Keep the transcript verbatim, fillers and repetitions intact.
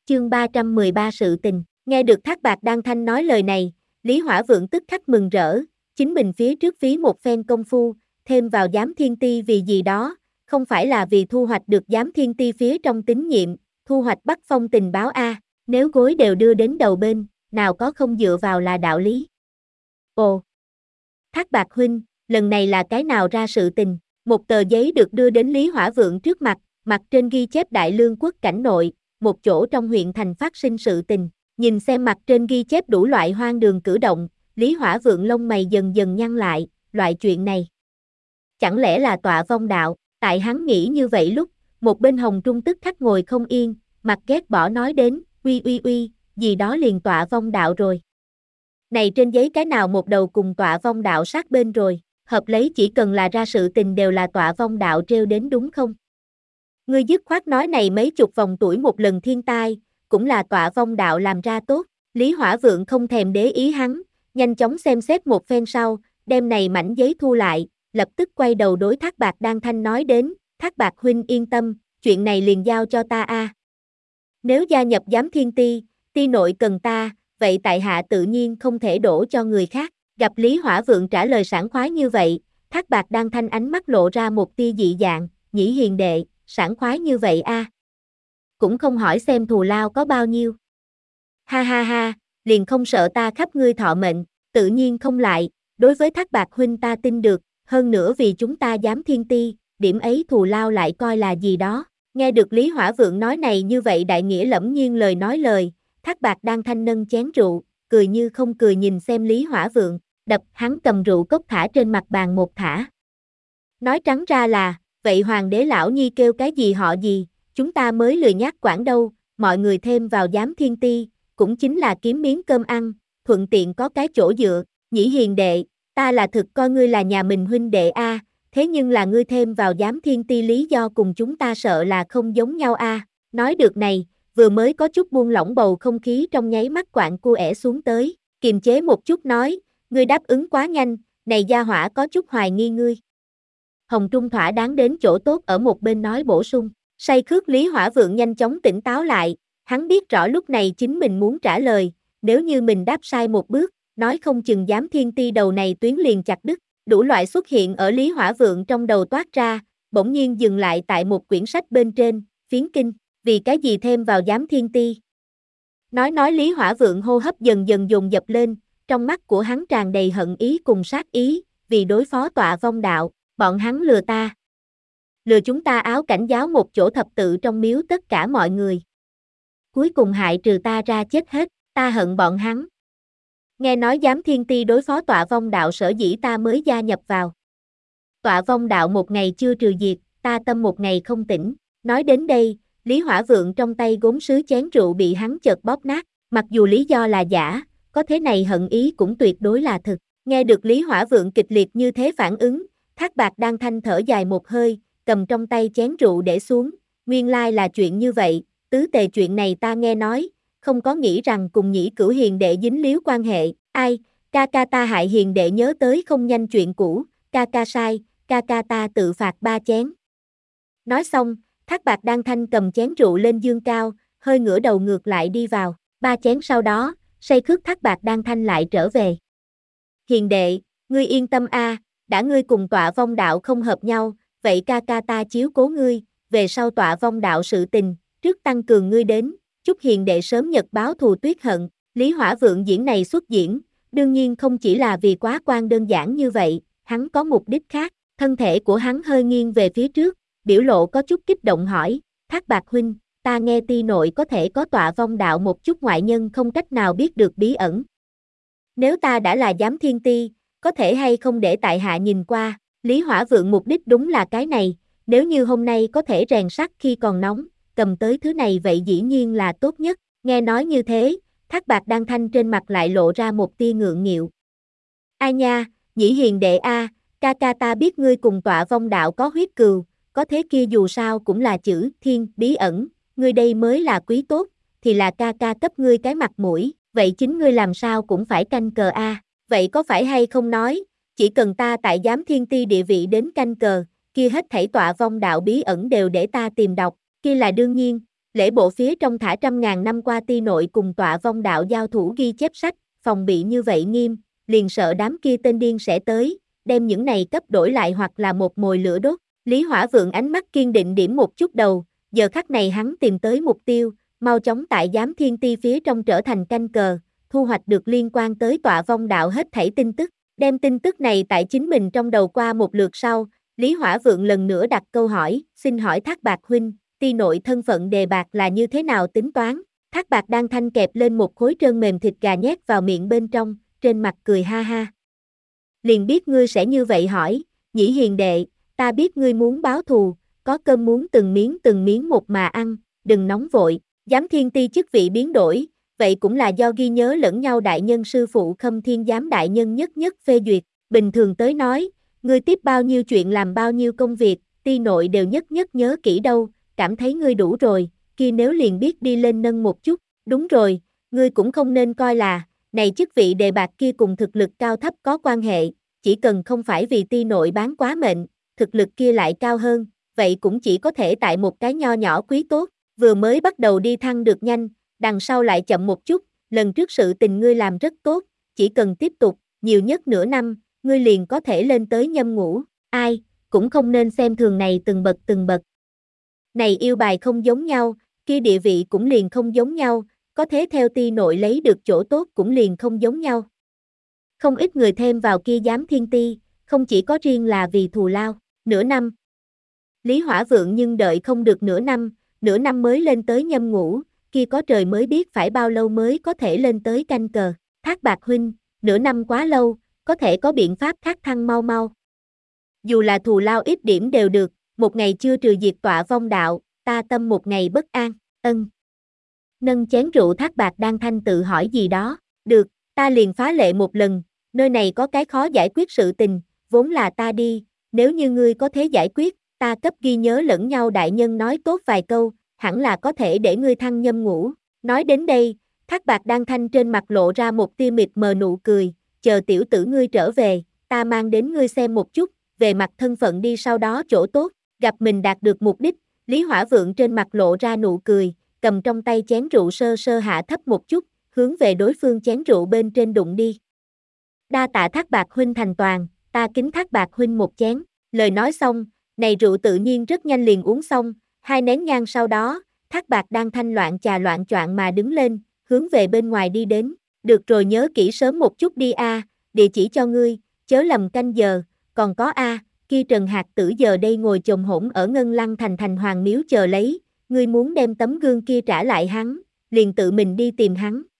chương ba trăm mười ba sự tình, nghe được Thác Bạt Đan Thanh nói lời này, Lý Hỏa Vượng tức khắc mừng rỡ, chính mình phía trước phí một phen công phu, thêm vào giám thiên ti vì gì đó, không phải là vì thu hoạch được giám thiên ti phía trong tín nhiệm, thu hoạch Bắc Phong tình báo A, nếu gối đều đưa đến đầu bên, nào có không dựa vào là đạo lý. Ồ! Thác Bạt huynh, lần này là cái nào ra sự tình, một tờ giấy được đưa đến Lý Hỏa Vượng trước mặt, mặt trên ghi chép Đại Lương quốc cảnh nội, một chỗ trong huyện thành phát sinh sự tình, nhìn xem mặt trên ghi chép đủ loại hoang đường cử động, Lý Hỏa Vượng lông mày dần dần nhăn lại, loại chuyện này. Chẳng lẽ là tọa vong đạo, tại hắn nghĩ như vậy lúc, một bên Hồng Trung tức khắc ngồi không yên, mặt ghét bỏ nói đến, uy uy uy, gì đó liền tọa vong đạo rồi. Này trên giấy cái nào một đầu cùng tọa vong đạo sát bên rồi, hợp lấy chỉ cần là ra sự tình đều là tọa vong đạo trêu đến đúng không? Ngươi dứt khoát nói này mấy chục vòng tuổi một lần thiên tai, cũng là tọa vong đạo làm ra tốt, Lý Hỏa Vượng không thèm để ý hắn, nhanh chóng xem xét một phen sau, đem này mảnh giấy thu lại, lập tức quay đầu đối Thác Bạt Đan Thanh nói đến, Thác Bạt huynh yên tâm, chuyện này liền giao cho ta a. Nếu gia nhập giám thiên ti, ti nội cần ta, vậy tại hạ tự nhiên không thể đổ cho người khác, gặp Lý Hỏa Vượng trả lời sảng khoái như vậy, Thác Bạt Đan Thanh ánh mắt lộ ra một tia dị dạng, nhĩ hiền đệ, sảng khoái như vậy a. Cũng không hỏi xem thù lao có bao nhiêu. Ha ha ha, liền không sợ ta khắp ngươi thọ mệnh, tự nhiên không lại, đối với Thác Bạt huynh ta tin được, hơn nữa vì chúng ta giám thiên ti, điểm ấy thù lao lại coi là gì đó. Nghe được Lý Hỏa Vượng nói này như vậy đại nghĩa lẫm nhiên lời nói lời, Thác Bạt Đan Thanh nâng chén rượu, cười như không cười nhìn xem Lý Hỏa Vượng, đập hắn cầm rượu cốc thả trên mặt bàn một thả. Nói trắng ra là, vậy hoàng đế lão nhi kêu cái gì họ gì, chúng ta mới lười nhác quản đâu, mọi người thêm vào giám thiên ti, cũng chính là kiếm miếng cơm ăn, thuận tiện có cái chỗ dựa, nhĩ hiền đệ, ta là thực coi ngươi là nhà mình huynh đệ a, thế nhưng là ngươi thêm vào giám thiên ti lý do cùng chúng ta sợ là không giống nhau a. Nói được này, vừa mới có chút buông lỏng bầu không khí trong nháy mắt quạng cu ẻ xuống tới, kiềm chế một chút nói, ngươi đáp ứng quá nhanh, này gia hỏa có chút hoài nghi ngươi. Hồng Trung thỏa đáng đến chỗ tốt ở một bên nói bổ sung, say khước Lý Hỏa Vượng nhanh chóng tỉnh táo lại, hắn biết rõ lúc này chính mình muốn trả lời, nếu như mình đáp sai một bước, nói không chừng giám thiên ti đầu này tuyến liền chặt đứt, đủ loại xuất hiện ở Lý Hỏa Vượng trong đầu toát ra, bỗng nhiên dừng lại tại một quyển sách bên trên, phiến kinh, vì cái gì thêm vào giám thiên ti. Nói nói Lý Hỏa Vượng hô hấp dần dần dồn dập lên, trong mắt của hắn tràn đầy hận ý cùng sát ý, vì đối phó tọa vong đạo, bọn hắn lừa ta. Lừa chúng ta áo cảnh giáo một chỗ thập tự trong miếu tất cả mọi người. Cuối cùng hại trừ ta ra chết hết, ta hận bọn hắn. Nghe nói giám thiên ti đối phó tọa vong đạo sở dĩ ta mới gia nhập vào. Tọa vong đạo một ngày chưa trừ diệt, ta tâm một ngày không tỉnh. Nói đến đây, Lý Hỏa Vượng trong tay gốm sứ chén rượu bị hắn chợt bóp nát, mặc dù lý do là giả, có thế này hận ý cũng tuyệt đối là thực. Nghe được Lý Hỏa Vượng kịch liệt như thế phản ứng, Thác Bạt Đan Thanh thở dài một hơi, cầm trong tay chén rượu để xuống, nguyên lai là chuyện như vậy, tứ tề chuyện này ta nghe nói, không có nghĩ rằng cùng nhĩ cửu hiền đệ dính líu quan hệ, ai, ca ca ta hại hiền đệ nhớ tới không nhanh chuyện cũ, ca ca sai, ca ca ta tự phạt ba chén. Nói xong, Thác Bạt Đan Thanh cầm chén rượu lên dương cao, hơi ngửa đầu ngược lại đi vào, ba chén sau đó, say khước Thác Bạt Đan Thanh lại trở về. Hiền đệ, ngươi yên tâm a, đã ngươi cùng tọa vong đạo không hợp nhau, vậy ca ca ta chiếu cố ngươi, về sau tọa vong đạo sự tình, trước tăng cường ngươi đến, chúc hiền đệ sớm nhật báo thù tuyết hận. Lý Hỏa Vượng diễn này xuất diễn, đương nhiên không chỉ là vì quá quan đơn giản như vậy, hắn có mục đích khác, thân thể của hắn hơi nghiêng về phía trước, biểu lộ có chút kích động hỏi, Thác Bạt huynh, ta nghe ti nội có thể có tọa vong đạo một chút ngoại nhân không cách nào biết được bí ẩn. Nếu ta đã là giám thiên ti, có thể hay không để tại hạ nhìn qua, Lý Hỏa Vượng mục đích đúng là cái này, nếu như hôm nay có thể rèn sắt khi còn nóng, cầm tới thứ này vậy dĩ nhiên là tốt nhất, nghe nói như thế, Thác Bạt Đan Thanh trên mặt lại lộ ra một tia ngượng nghịu. Ai nha, nhĩ hiền đệ a, ca ca ta biết ngươi cùng tọa vong đạo có huyết cừu, có thế kia dù sao cũng là chữ thiên bí ẩn, ngươi đây mới là quý tốt, thì là ca ca cấp ngươi cái mặt mũi, vậy chính ngươi làm sao cũng phải canh cờ a, vậy có phải hay không nói, chỉ cần ta tại giám thiên ti địa vị đến canh cờ, kia hết thảy tọa vong đạo bí ẩn đều để ta tìm đọc, kia là đương nhiên, Lễ bộ phía trong thả trăm ngàn năm qua ti nội cùng tọa vong đạo giao thủ ghi chép sách, phòng bị như vậy nghiêm, liền sợ đám kia tên điên sẽ tới, đem những này cấp đổi lại hoặc là một mồi lửa đốt. Lý Hỏa Vượng ánh mắt kiên định điểm một chút đầu, giờ khắc này hắn tìm tới mục tiêu, mau chóng tại giám thiên ti phía trong trở thành canh cờ, thu hoạch được liên quan tới tọa vong đạo hết thảy tin tức. Đem tin tức này tại chính mình trong đầu qua một lượt sau, Lý Hỏa Vượng lần nữa đặt câu hỏi, xin hỏi Thác Bạt huynh, ti nội thân phận đề bạc là như thế nào tính toán? Thác Bạt đang thanh kẹp lên một khối trơn mềm thịt gà nhét vào miệng bên trong, trên mặt cười ha ha. Liền biết ngươi sẽ như vậy hỏi, Nhĩ hiền đệ, ta biết ngươi muốn báo thù, có cơm muốn từng miếng từng miếng một mà ăn, đừng nóng vội, giám thiên ti chức vị biến đổi, vậy cũng là do ghi nhớ lẫn nhau đại nhân sư phụ Khâm Thiên Giám đại nhân nhất nhất phê duyệt, bình thường tới nói, ngươi tiếp bao nhiêu chuyện làm bao nhiêu công việc, ti nội đều nhất nhất nhớ kỹ đâu, cảm thấy ngươi đủ rồi, kia nếu liền biết đi lên nâng một chút, đúng rồi, ngươi cũng không nên coi là, này chức vị đề bạc kia cùng thực lực cao thấp có quan hệ, chỉ cần không phải vì ti nội bán quá mệnh, thực lực kia lại cao hơn, vậy cũng chỉ có thể tại một cái nho nhỏ quý tốt, vừa mới bắt đầu đi thăng được nhanh, đằng sau lại chậm một chút, lần trước sự tình ngươi làm rất tốt, chỉ cần tiếp tục, nhiều nhất nửa năm, ngươi liền có thể lên tới nhâm ngũ, ai, cũng không nên xem thường này từng bậc từng bậc. Này yêu bài không giống nhau, kia địa vị cũng liền không giống nhau, có thế theo ti nội lấy được chỗ tốt cũng liền không giống nhau. Không ít người thêm vào kia giám thiên ti, không chỉ có riêng là vì thù lao, nửa năm. Lý Hỏa Vượng nhưng đợi không được nửa năm, nửa năm mới lên tới nhâm ngũ, kia có trời mới biết phải bao lâu mới có thể lên tới canh cờ. Thác Bạt huynh, nửa năm quá lâu, có thể có biện pháp khác thăng mau mau. Dù là thù lao ít điểm đều được, một ngày chưa trừ diệt tọa vong đạo, ta tâm một ngày bất an, ân. Nâng chén rượu Thác Bạt đang thanh tự hỏi gì đó, được, ta liền phá lệ một lần, nơi này có cái khó giải quyết sự tình, vốn là ta đi, nếu như ngươi có thể giải quyết, ta cấp ghi nhớ lẫn nhau đại nhân nói tốt vài câu, hẳn là có thể để ngươi thăng nhâm ngũ. Nói đến đây, Thác Bạt đang thanh trên mặt lộ ra một tia mịt mờ nụ cười, chờ tiểu tử ngươi trở về, ta mang đến ngươi xem một chút, về mặt thân phận đi sau đó chỗ tốt, gặp mình đạt được mục đích, Lý Hỏa Vượng trên mặt lộ ra nụ cười, cầm trong tay chén rượu sơ sơ hạ thấp một chút, hướng về đối phương chén rượu bên trên đụng đi. Đa tạ Thác Bạt huynh thành toàn, ta kính Thác Bạt huynh một chén, lời nói xong, này rượu tự nhiên rất nhanh liền uống xong, hai nén nhang sau đó, Thác Bạt đang thanh loạn trà loạn choạng mà đứng lên, hướng về bên ngoài đi đến, được rồi nhớ kỹ sớm một chút đi a, địa chỉ cho ngươi, chớ lầm canh giờ, còn có a, kia Trần Hạc Tử giờ đây ngồi chồm hổm ở Ngân Lăng thành thành hoàng miếu chờ lấy, ngươi muốn đem tấm gương kia trả lại hắn, liền tự mình đi tìm hắn.